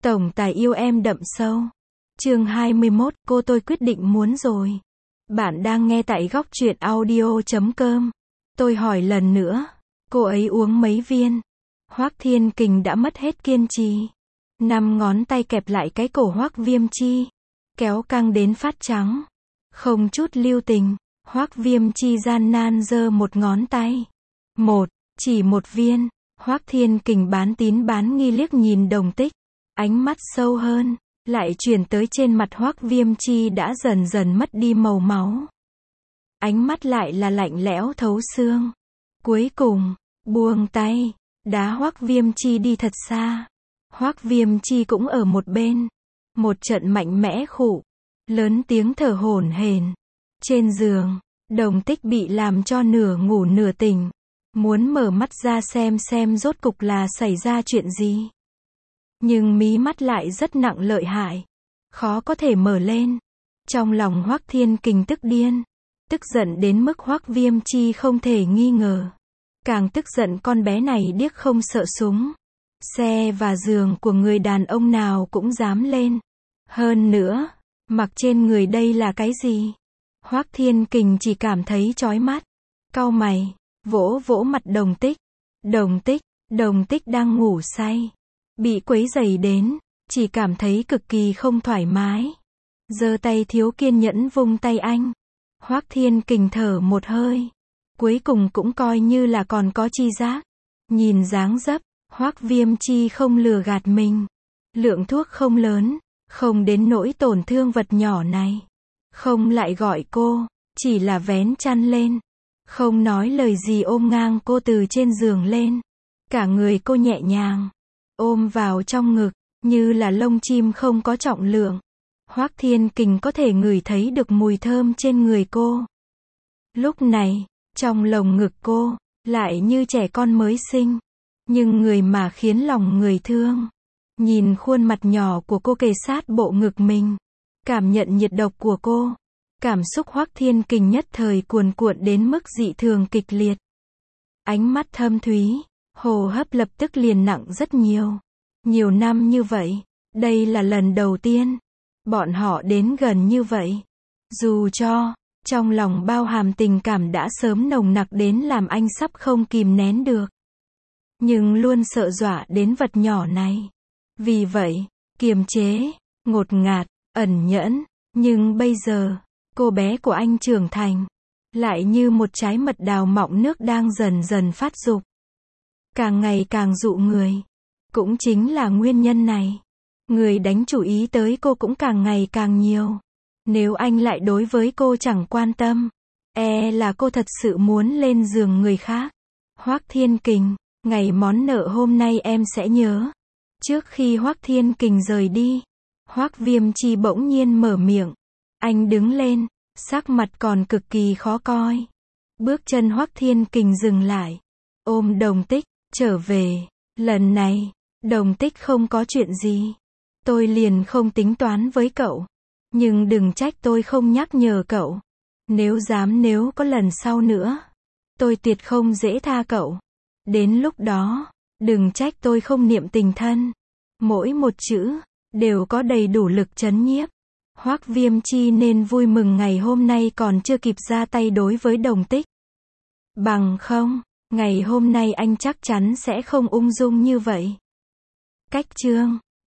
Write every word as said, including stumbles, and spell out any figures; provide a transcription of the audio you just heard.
Tổng tài yêu em đậm sâu. Chương hai mươi mốt, cô tôi quyết định muốn rồi. Bạn đang nghe tại góc truyện audio chấm com. Tôi hỏi lần nữa, cô ấy uống mấy viên? Hoắc Thiên Kình đã mất hết kiên trì. Năm ngón tay kẹp lại cái cổ Hoắc Viêm Chi, kéo căng đến phát trắng. Không chút lưu tình, Hoắc Viêm Chi gian nan giơ một ngón tay. Một, chỉ một viên. Hoắc Thiên Kình bán tín bán nghi liếc nhìn Đồng Tích. Ánh mắt sâu hơn, lại chuyển tới trên mặt Hoắc Viêm Chi đã dần dần mất đi màu máu. Ánh mắt lại là lạnh lẽo thấu xương. Cuối cùng, buông tay, đá Hoắc Viêm Chi đi thật xa. Hoắc Viêm Chi cũng ở một bên. Một trận mạnh mẽ khụ, lớn tiếng thở hổn hển. Trên giường, Đồng Tích bị làm cho nửa ngủ nửa tỉnh. Muốn mở mắt ra xem xem rốt cục là xảy ra chuyện gì. Nhưng mí mắt lại rất nặng lợi hại, khó có thể mở lên. Trong lòng Hoắc Thiên Kình tức điên, tức giận đến mức Hoắc Viêm Chi không thể nghi ngờ. Càng tức giận con bé này điếc không sợ súng. Xe và giường của người đàn ông nào cũng dám lên. Hơn nữa, mặc trên người đây là cái gì? Hoắc Thiên Kình chỉ cảm thấy chói mắt. Cau mày, vỗ vỗ mặt Đồng Tích. Đồng Tích, Đồng Tích đang ngủ say. Bị quấy rầy đến, chỉ cảm thấy cực kỳ không thoải mái. Giơ tay thiếu kiên nhẫn vung tay anh. Hoắc Thiên Kình thở một hơi. Cuối cùng cũng coi như là còn có chi giác. Nhìn dáng dấp, Hoắc Viêm Chi không lừa gạt mình. Lượng thuốc không lớn, không đến nỗi tổn thương vật nhỏ này. Không lại gọi cô, chỉ là vén chăn lên. Không nói lời gì ôm ngang cô từ trên giường lên. Cả người cô nhẹ nhàng ôm vào trong ngực, như là lông chim không có trọng lượng. Hoắc Thiên Kình có thể ngửi thấy được mùi thơm trên người cô. Lúc này, trong lồng ngực cô, lại như trẻ con mới sinh. Nhưng người mà khiến lòng người thương. Nhìn khuôn mặt nhỏ của cô kề sát bộ ngực mình. Cảm nhận nhiệt độc của cô. Cảm xúc Hoắc Thiên Kình nhất thời cuồn cuộn đến mức dị thường kịch liệt. Ánh mắt thâm thúy, hô hấp lập tức liền nặng rất nhiều. Nhiều năm như vậy, đây là lần đầu tiên bọn họ đến gần như vậy. Dù cho trong lòng bao hàm tình cảm đã sớm nồng nặc đến làm anh sắp không kìm nén được. Nhưng luôn sợ dọa đến vật nhỏ này. Vì vậy, kiềm chế, ngột ngạt, ẩn nhẫn. Nhưng bây giờ, cô bé của anh trưởng thành, lại như một trái mật đào mọng nước đang dần dần phát dục. Càng ngày càng dụ người. Cũng chính là nguyên nhân này. Người đánh chủ ý tới cô cũng càng ngày càng nhiều. Nếu anh lại đối với cô chẳng quan tâm, e là cô thật sự muốn lên giường người khác. Hoắc Thiên Kình, ngày món nợ hôm nay em sẽ nhớ. Trước khi Hoắc Thiên Kình rời đi, Hoắc Viêm Chi bỗng nhiên mở miệng. Anh đứng lên, sắc mặt còn cực kỳ khó coi. Bước chân Hoắc Thiên Kình dừng lại, ôm Đồng Tích, trở về. Lần này, Đồng Tích không có chuyện gì. Tôi liền không tính toán với cậu. Nhưng đừng trách tôi không nhắc nhở cậu. Nếu dám nếu có lần sau nữa, tôi tuyệt không dễ tha cậu. Đến lúc đó, đừng trách tôi không niệm tình thân. Mỗi một chữ đều có đầy đủ lực trấn nhiếp. Hoắc Viêm Chi nên vui mừng ngày hôm nay còn chưa kịp ra tay đối với Đồng Tích. Bằng không, ngày hôm nay anh chắc chắn sẽ không ung dung như vậy. Cách chương